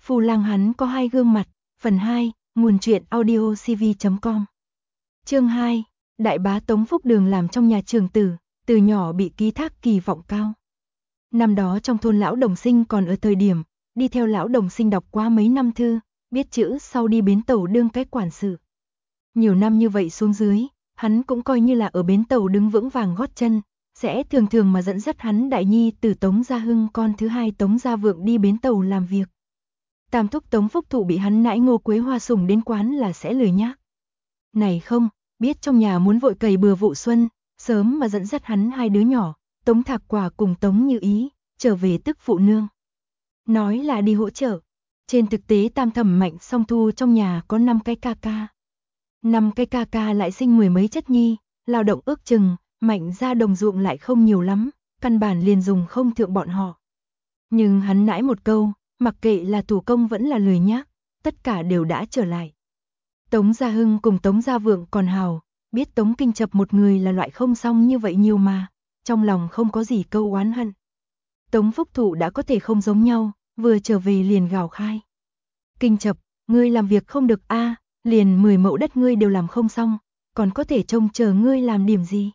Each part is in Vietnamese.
Phù Lang hắn có hai gương mặt. Phần 2, nguồn truyện audiocv.com. Chương 2, đại bá Tống Phúc Đường làm trong nhà trường tử, từ nhỏ bị ký thác kỳ vọng cao. Năm đó trong thôn lão đồng sinh còn ở thời điểm, đi theo lão đồng sinh đọc qua mấy năm thư, biết chữ sau đi bến tàu đương cái quản sự. Nhiều năm như vậy xuống dưới, hắn cũng coi như là ở bến tàu đứng vững vàng gót chân, sẽ thường thường mà dẫn dắt hắn đại nhi từ Tống Gia Hưng con thứ hai Tống Gia Vượng đi bến tàu làm việc. Tam thúc Tống Phúc Thụ bị hắn nãi Ngô Quế Hoa sủng đến quán là sẽ lười nhác. Này không, biết trong nhà muốn vội cày bừa vụ xuân, sớm mà dẫn dắt hắn hai đứa nhỏ, Tống Thạc Quả cùng Tống Như Ý, trở về tức phụ nương. Nói là đi hỗ trợ. Trên thực tế Tam Thẩm Mạnh Song Thu trong nhà có 5 cái ca ca. 5 cái ca ca lại sinh mười mấy chất nhi, lao động ước chừng, Mạnh ra đồng ruộng lại không nhiều lắm, căn bản liền dùng không thượng bọn họ. Nhưng hắn nãi một câu, mặc kệ là thủ công vẫn là lười nhác, tất cả đều đã trở lại. Tống Gia Hưng cùng Tống Gia Vượng còn hào, biết Tống Kinh Chập một người là loại không xong như vậy nhiều mà, trong lòng không có gì câu oán hận. Tống Phúc Thụ đã có thể không giống nhau, vừa trở về liền gào khai. Kinh Chập, ngươi làm việc không được a, liền 10 mẫu đất ngươi đều làm không xong, còn có thể trông chờ ngươi làm điểm gì.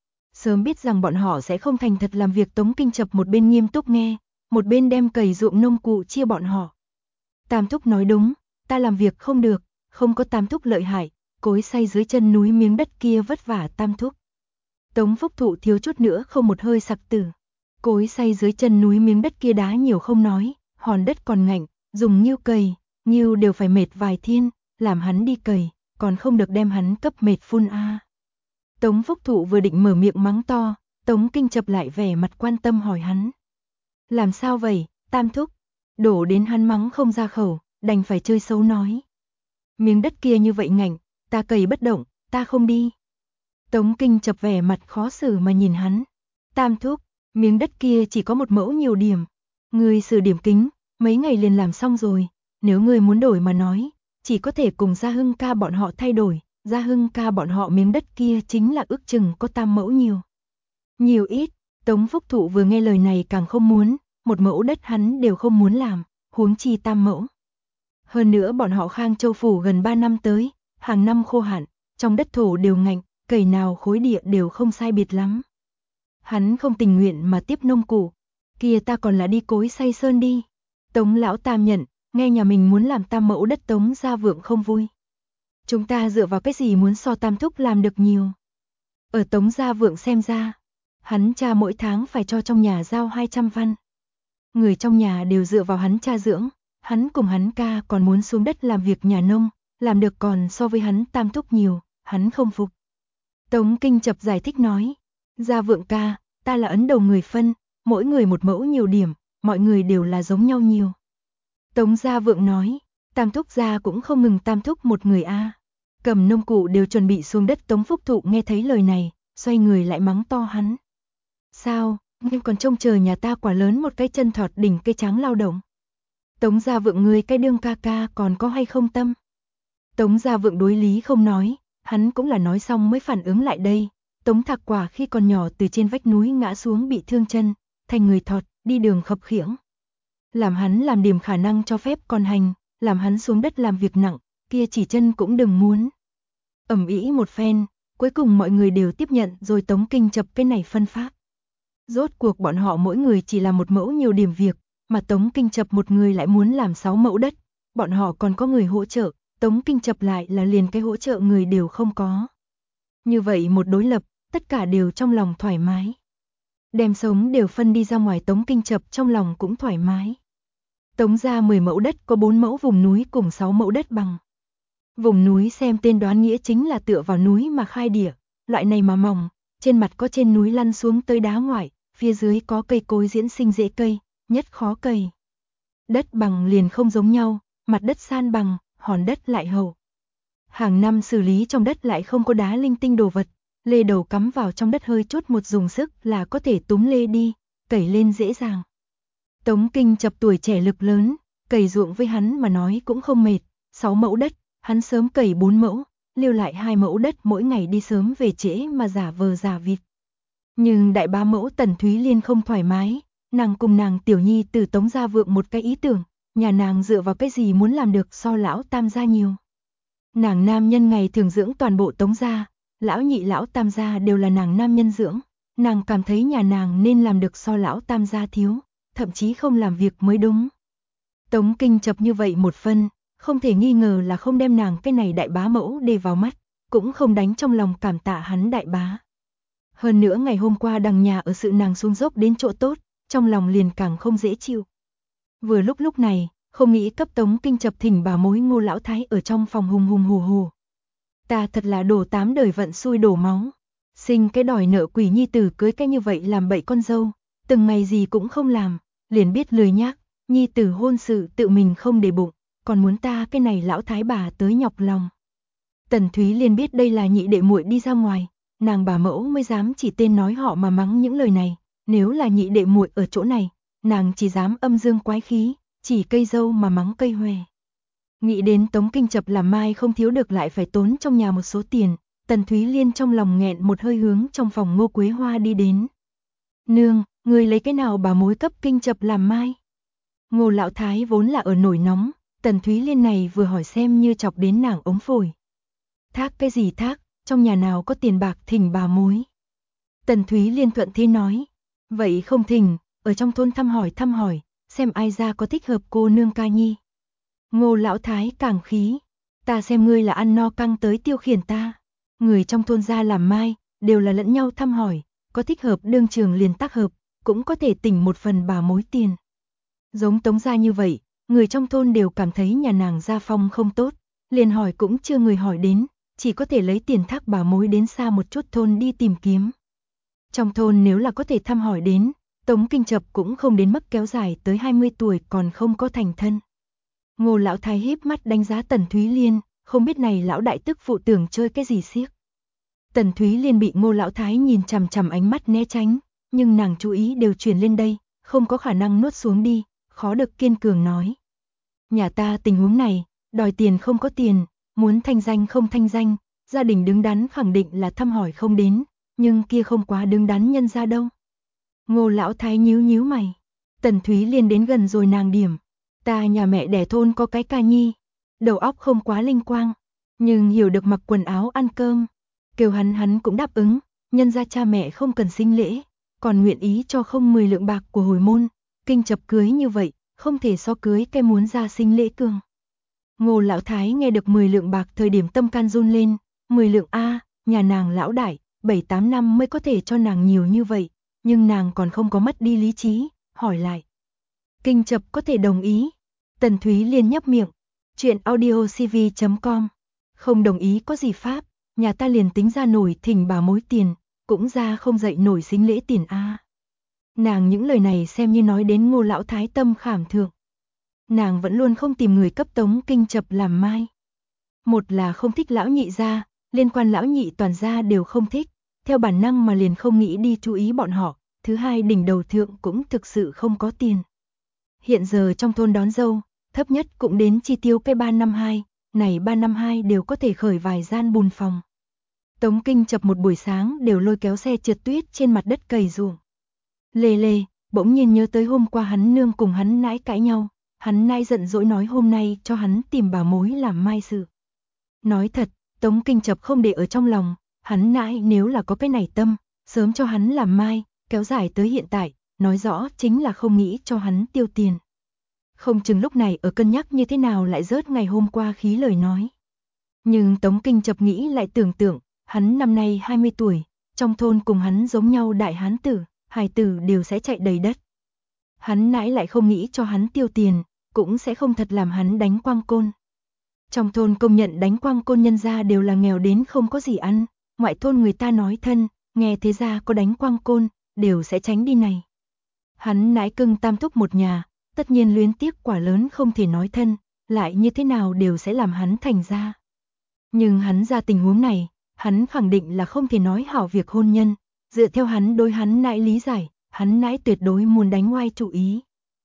Sớm biết rằng bọn họ sẽ không thành thật làm việc, Tống Kinh Chập một bên nghiêm túc nghe, một bên đem cày ruộng nông cụ chia bọn họ. Tam thúc nói đúng, ta làm việc không được, không có Tam thúc lợi hại, cối xay dưới chân núi miếng đất kia vất vả Tam thúc. Tống Phúc Thụ thiếu chút nữa không một hơi sặc tử. Cối xay dưới chân núi miếng đất kia đá nhiều không nói, hòn đất còn ngạnh, dùng nghiêu cày, nghiêu đều phải mệt vài thiên, làm hắn đi cày, còn không được đem hắn cấp mệt phun a. Tống Phúc Thụ vừa định mở miệng mắng to, Tống Kinh Chập lại vẻ mặt quan tâm hỏi hắn. Làm sao vậy, Tam thúc? Đổ đến hắn mắng không ra khẩu, đành phải chơi xấu nói. Miếng đất kia như vậy ngạnh, ta cày bất động, ta không đi. Tống Kinh Chập vẻ mặt khó xử mà nhìn hắn. Tam thúc, miếng đất kia chỉ có một mẫu nhiều điểm. Ngươi sửa điểm kính, mấy ngày liền làm xong rồi. Nếu ngươi muốn đổi mà nói, chỉ có thể cùng Gia Hưng ca bọn họ thay đổi. Gia Hưng ca bọn họ miếng đất kia chính là ước chừng có 8 mẫu nhiều. Nhiều ít, Tống Phúc Thụ vừa nghe lời này càng không muốn, một mẫu đất hắn đều không muốn làm, huống chi 8 mẫu. Hơn nữa bọn họ Khang Châu phủ gần 3 năm tới, hàng năm khô hạn, trong đất thổ đều ngạnh, cày nào khối địa đều không sai biệt lắm. Hắn không tình nguyện mà tiếp nông cụ, kia ta còn là đi cối xay sơn đi. Tống lão Tam nhận, nghe nhà mình muốn làm 8 mẫu đất Tống Gia Vượng không vui. Chúng ta dựa vào cái gì muốn so Tam thúc làm được nhiều. Ở Tống Gia Vượng xem ra, hắn cha mỗi tháng phải cho trong nhà giao 200 văn. Người trong nhà đều dựa vào hắn cha dưỡng, hắn cùng hắn ca còn muốn xuống đất làm việc nhà nông, làm được còn so với hắn Tam thúc nhiều, hắn không phục. Tống Kinh Chập giải thích nói, Gia Vượng ca, ta là ấn đầu người phân, mỗi người một mẫu nhiều điểm, mọi người đều là giống nhau nhiều. Tống Gia Vượng nói, Tam thúc gia cũng không ngừng Tam thúc một người a. Cầm nông cụ đều chuẩn bị xuống đất. Tống Phúc Thụ nghe thấy lời này, xoay người lại mắng to hắn. Sao, ngươi còn trông chờ nhà ta quả lớn một cái chân thọt đỉnh cây trắng lao động. Tống Gia Vượng ngươi cái đương ca ca còn có hay không tâm? Tống Gia Vượng đối lý không nói, hắn cũng là nói xong mới phản ứng lại đây. Tống Thạc Quả khi còn nhỏ từ trên vách núi ngã xuống bị thương chân, thành người thọt, đi đường khập khiễng. Làm hắn làm điểm khả năng cho phép con hành, làm hắn xuống đất làm việc nặng, kia chỉ chân cũng đừng muốn. Ầm ĩ một phen, cuối cùng mọi người đều tiếp nhận rồi Tống Kinh Chập cái này phân pháp. Rốt cuộc bọn họ mỗi người chỉ làm một mẫu nhiều điểm việc, mà Tống Kinh Chập một người lại muốn làm 6 mẫu đất, bọn họ còn có người hỗ trợ, Tống Kinh Chập lại là liền cái hỗ trợ người đều không có. Như vậy một đối lập, tất cả đều trong lòng thoải mái. Đem sống đều phân đi ra ngoài, Tống Kinh Chập trong lòng cũng thoải mái. Tống ra 10 mẫu đất có 4 mẫu vùng núi cùng 6 mẫu đất bằng. Vùng núi xem tên đoán nghĩa chính là tựa vào núi mà khai địa, loại này mà mỏng, trên mặt có trên núi lăn xuống tới đá ngoại, phía dưới có cây cối diễn sinh rễ cây, nhất khó cày. Đất bằng liền không giống nhau, mặt đất san bằng, hòn đất lại hậu. Hàng năm xử lý trong đất lại không có đá linh tinh đồ vật, lê đầu cắm vào trong đất hơi chút một dùng sức là có thể túm lê đi, cày lên dễ dàng. Tống Kinh Chập tuổi trẻ lực lớn, cày ruộng với hắn mà nói cũng không mệt, 6 mẫu đất, hắn sớm cày 4 mẫu, lưu lại 2 mẫu đất mỗi ngày đi sớm về trễ mà giả vờ giả vịt. Nhưng đại bá mẫu Tần Thúy Liên không thoải mái, nàng cùng nàng tiểu nhi từ Tống Gia Vượng một cái ý tưởng, nhà nàng dựa vào cái gì muốn làm được so lão tam gia nhiều. Nàng nam nhân ngày thường dưỡng toàn bộ Tống gia, lão nhị lão tam gia đều là nàng nam nhân dưỡng, nàng cảm thấy nhà nàng nên làm được so lão tam gia thiếu, thậm chí không làm việc mới đúng. Tống Kinh chập như vậy một phân, không thể nghi ngờ là không đem nàng cái này đại bá mẫu để vào mắt, cũng không đánh trong lòng cảm tạ hắn đại bá. Hơn nữa ngày hôm qua đằng nhà ở sự nàng xuống dốc đến chỗ tốt, trong lòng liền càng không dễ chịu. Vừa lúc này, không nghĩ cấp Tống Kinh chập thỉnh bà mối Ngô lão thái ở trong phòng hùng hùng hù hù. Ta thật là đổ 8 đời vận xui đổ máu, sinh cái đòi nợ quỷ nhi tử cưới cái như vậy làm bậy con dâu, từng ngày gì cũng không làm, liền biết lười nhác, nhi tử hôn sự tự mình không để bụng, còn muốn ta cái này lão thái bà tới nhọc lòng. Tần Thúy Liên biết đây là nhị đệ muội đi ra ngoài, nàng bà mẫu mới dám chỉ tên nói họ mà mắng những lời này, nếu là nhị đệ muội ở chỗ này, nàng chỉ dám âm dương quái khí, chỉ cây dâu mà mắng cây hòe. Nghĩ đến Tống Kinh chập làm mai không thiếu được lại phải tốn trong nhà một số tiền, Tần Thúy Liên trong lòng nghẹn một hơi hướng trong phòng Ngô Quế Hoa đi đến. Nương, người lấy cái nào bà mối cấp Kinh chập làm mai? Ngô lão thái vốn là ở nổi nóng, Tần Thúy Liên này vừa hỏi xem như chọc đến nàng ống phổi. Thác cái gì thác, trong nhà nào có tiền bạc thỉnh bà mối. Tần Thúy Liên thuận thế nói, vậy không thỉnh, ở trong thôn thăm hỏi, xem ai ra có thích hợp cô nương ca nhi. Ngô lão thái càng khí, ta xem ngươi là ăn no căng tới tiêu khiển ta. Người trong thôn ra làm mai, đều là lẫn nhau thăm hỏi, có thích hợp đương trường liền tác hợp, cũng có thể tỉnh một phần bà mối tiền. Giống Tống gia như vậy, người trong thôn đều cảm thấy nhà nàng gia phong không tốt, liền hỏi cũng chưa người hỏi đến, chỉ có thể lấy tiền thác bà mối đến xa một chút thôn đi tìm kiếm. Trong thôn nếu là có thể thăm hỏi đến, Tống Kinh chập cũng không đến mức kéo dài tới 20 tuổi còn không có thành thân. Ngô lão thái híp mắt đánh giá Tần Thúy Liên, không biết này lão đại tức phụ tưởng chơi cái gì xiếc. Tần Thúy Liên bị Ngô lão thái nhìn chằm chằm ánh mắt né tránh, nhưng nàng chú ý đều chuyển lên đây, không có khả năng nuốt xuống đi, khó được kiên cường nói. Nhà ta tình huống này, đòi tiền không có tiền, muốn thanh danh không thanh danh, gia đình đứng đắn khẳng định là thăm hỏi không đến, nhưng kia không quá đứng đắn nhân ra đâu. Ngô lão thái nhíu mày, Tần Thúy Liên đến gần rồi nàng điểm. Ta nhà mẹ đẻ thôn có cái ca nhi, đầu óc không quá linh quang, nhưng hiểu được mặc quần áo ăn cơm. Kêu hắn cũng đáp ứng, nhân ra cha mẹ không cần sinh lễ, còn nguyện ý cho không 10 lượng bạc của hồi môn. Kinh chập cưới như vậy, không thể so cưới cái muốn ra sinh lễ cường. Ngô lão thái nghe được 10 lượng bạc thời điểm tâm can run lên, 10 lượng A, nhà nàng lão đại, 7-8 năm mới có thể cho nàng nhiều như vậy, nhưng nàng còn không có mất đi lý trí, hỏi lại. Kinh chập có thể đồng ý. Tần Thúy Liên nhấp miệng. Chuyện audiocv.com. Không đồng ý có gì pháp, nhà ta liền tính ra nổi thỉnh bà mối tiền, cũng ra không dậy nổi sinh lễ tiền a. Nàng những lời này xem như nói đến Ngô lão thái tâm khảm thượng. Nàng vẫn luôn không tìm người cấp Tống Kinh chập làm mai. Một là không thích lão nhị gia, liên quan lão nhị toàn gia đều không thích, theo bản năng mà liền không nghĩ đi chú ý bọn họ. Thứ hai đỉnh đầu thượng cũng thực sự không có tiền. Hiện giờ trong thôn đón dâu, thấp nhất cũng đến chi tiêu cái 352, này 352 đều có thể khởi vài gian bùn phòng. Tống Kinh chập một buổi sáng đều lôi kéo xe trượt tuyết trên mặt đất cày ruộng. Lê, bỗng nhiên nhớ tới hôm qua hắn nương cùng hắn nãi cãi nhau, hắn nãi giận dỗi nói hôm nay cho hắn tìm bà mối làm mai sự. Nói thật, Tống Kinh chập không để ở trong lòng, hắn nãi nếu là có cái này tâm, sớm cho hắn làm mai, kéo dài tới hiện tại, nói rõ chính là không nghĩ cho hắn tiêu tiền. Không chừng lúc này ở cân nhắc như thế nào lại rớt ngày hôm qua khí lời nói. Nhưng Tống Kinh chập nghĩ lại tưởng tượng, hắn năm nay 20 tuổi, trong thôn cùng hắn giống nhau đại hán tử, hài tử đều sẽ chạy đầy đất. Hắn nãi lại không nghĩ cho hắn tiêu tiền, cũng sẽ không thật làm hắn đánh quang côn. Trong thôn công nhận đánh quang côn nhân gia đều là nghèo đến không có gì ăn, ngoại thôn người ta nói thân, nghe thế ra có đánh quang côn, đều sẽ tránh đi này. Hắn nãi cưng tam thúc một nhà, tất nhiên luyến tiếc quả lớn không thể nói thân, lại như thế nào đều sẽ làm hắn thành ra. Nhưng hắn ra tình huống này, hắn khẳng định là không thể nói hảo việc hôn nhân, dựa theo hắn đối hắn nãi lý giải, hắn nãi tuyệt đối muốn đánh oai chủ ý.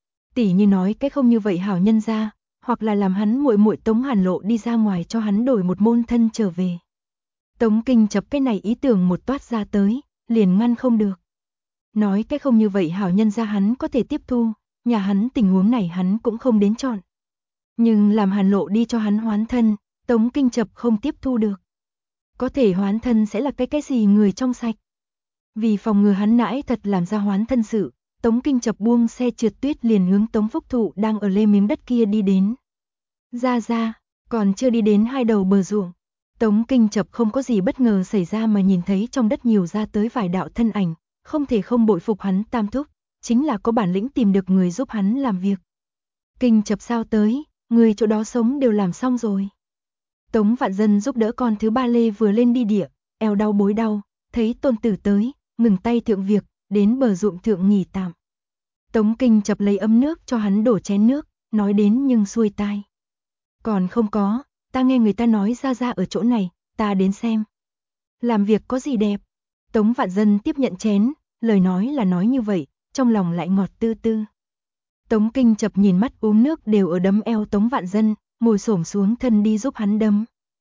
Tỉ như nói cái không như vậy hảo nhân ra, hoặc là làm hắn muội muội Tống Hàn Lộ đi ra ngoài cho hắn đổi một môn thân trở về. Tống Kinh chập cái này ý tưởng một toát ra tới, liền ngăn không được. Nói cái không như vậy hảo nhân ra hắn có thể tiếp thu, nhà hắn tình huống này hắn cũng không đến chọn. Nhưng làm Hàn Lộ đi cho hắn hoán thân, Tống Kinh Chập không tiếp thu được. Có thể hoán thân sẽ là cái gì người trong sạch. Vì phòng ngừa hắn nãi thật làm ra hoán thân sự, Tống Kinh Chập buông xe trượt tuyết liền hướng Tống Phúc Thụ đang ở lên miếng đất kia đi đến. Ra, còn chưa đi đến hai đầu bờ ruộng. Tống Kinh Chập không có gì bất ngờ xảy ra mà nhìn thấy trong đất nhiều ra tới vài đạo thân ảnh, không thể không bội phục hắn Tam thúc, chính là có bản lĩnh tìm được người giúp hắn làm việc. Kinh Chập sao tới, người chỗ đó sống đều làm xong rồi. Tống Vạn Dân giúp đỡ con thứ ba Lê vừa lên đi địa, eo đau bối đau, thấy tôn tử tới, ngừng tay thượng việc, đến bờ ruộng thượng nghỉ tạm. Tống Kinh Chập lấy ấm nước cho hắn đổ chén nước, nói đến nhưng xuôi tai. Còn không có, ta nghe người ta nói ra ở chỗ này, ta đến xem. Làm việc có gì đẹp? Tống Vạn Dân tiếp nhận chén, lời nói là nói như vậy, trong lòng lại ngọt tư tư. Tống Kinh Chập nhìn mắt uống nước đều ở đấm eo Tống Vạn Dân, ngồi xổm xuống thân đi giúp hắn đấm.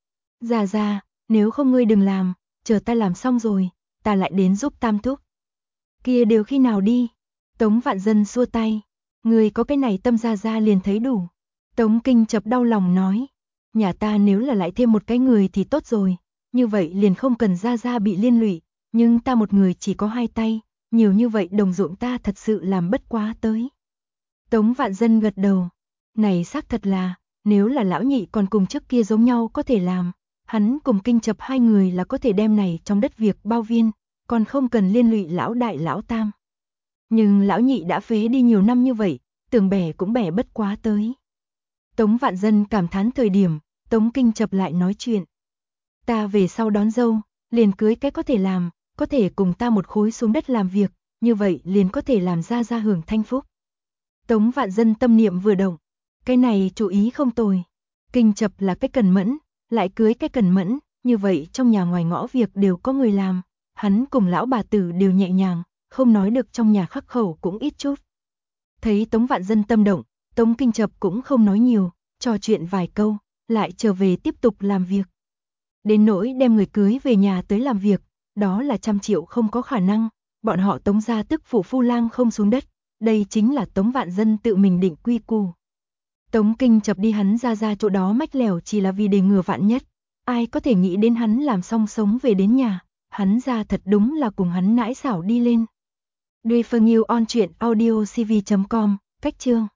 Ra, nếu không ngươi đừng làm, chờ ta làm xong rồi, ta lại đến giúp Tam thúc. Kia đều khi nào đi? Tống Vạn Dân xua tay, ngươi có cái này tâm ra liền thấy đủ. Tống Kinh Chập đau lòng nói, nhà ta nếu là lại thêm một cái người thì tốt rồi, như vậy liền không cần ra bị liên lụy, nhưng ta một người chỉ có hai tay, nhiều như vậy đồng ruộng ta thật sự làm bất quá tới. Tống Vạn Dân gật đầu, này xác thật là, nếu là lão nhị còn cùng trước kia giống nhau có thể làm, hắn cùng Kinh Chập hai người là có thể đem này trong đất việc bao viên, còn không cần liên lụy lão đại lão tam. Nhưng lão nhị đã phế đi nhiều năm như vậy, tưởng bẻ cũng bẻ bất quá tới. Tống Vạn Dân cảm thán thời điểm, Tống Kinh Chập lại nói chuyện. Ta về sau đón dâu, liền cưới cái có thể làm, có thể cùng ta một khối xuống đất làm việc, như vậy liền có thể làm ra hưởng thanh phúc. Tống Vạn Dân tâm niệm vừa động, cái này chủ ý không tồi. Kinh Chập là cái cần mẫn, lại cưới cái cần mẫn, như vậy trong nhà ngoài ngõ việc đều có người làm, hắn cùng lão bà tử đều nhẹ nhàng, không nói được trong nhà khắc khẩu cũng ít chút. Thấy Tống Vạn Dân tâm động, Tống Kinh Chập cũng không nói nhiều, trò chuyện vài câu, lại trở về tiếp tục làm việc. Đến nỗi đem người cưới về nhà tới làm việc, đó là 100 triệu không có khả năng, bọn họ Tống gia tức phụ phu lang không xuống đất, đây chính là Tống Vạn Dân tự mình định quy củ. Tống Kinh Chập đi hắn ra chỗ đó mách lẻo chỉ là vì để ngừa vạn nhất, ai có thể nghĩ đến hắn làm xong sống về đến nhà, hắn ra thật đúng là cùng hắn nãi xảo đi lên. Duy Phương Yêu on truyện audio cv.com, cách chương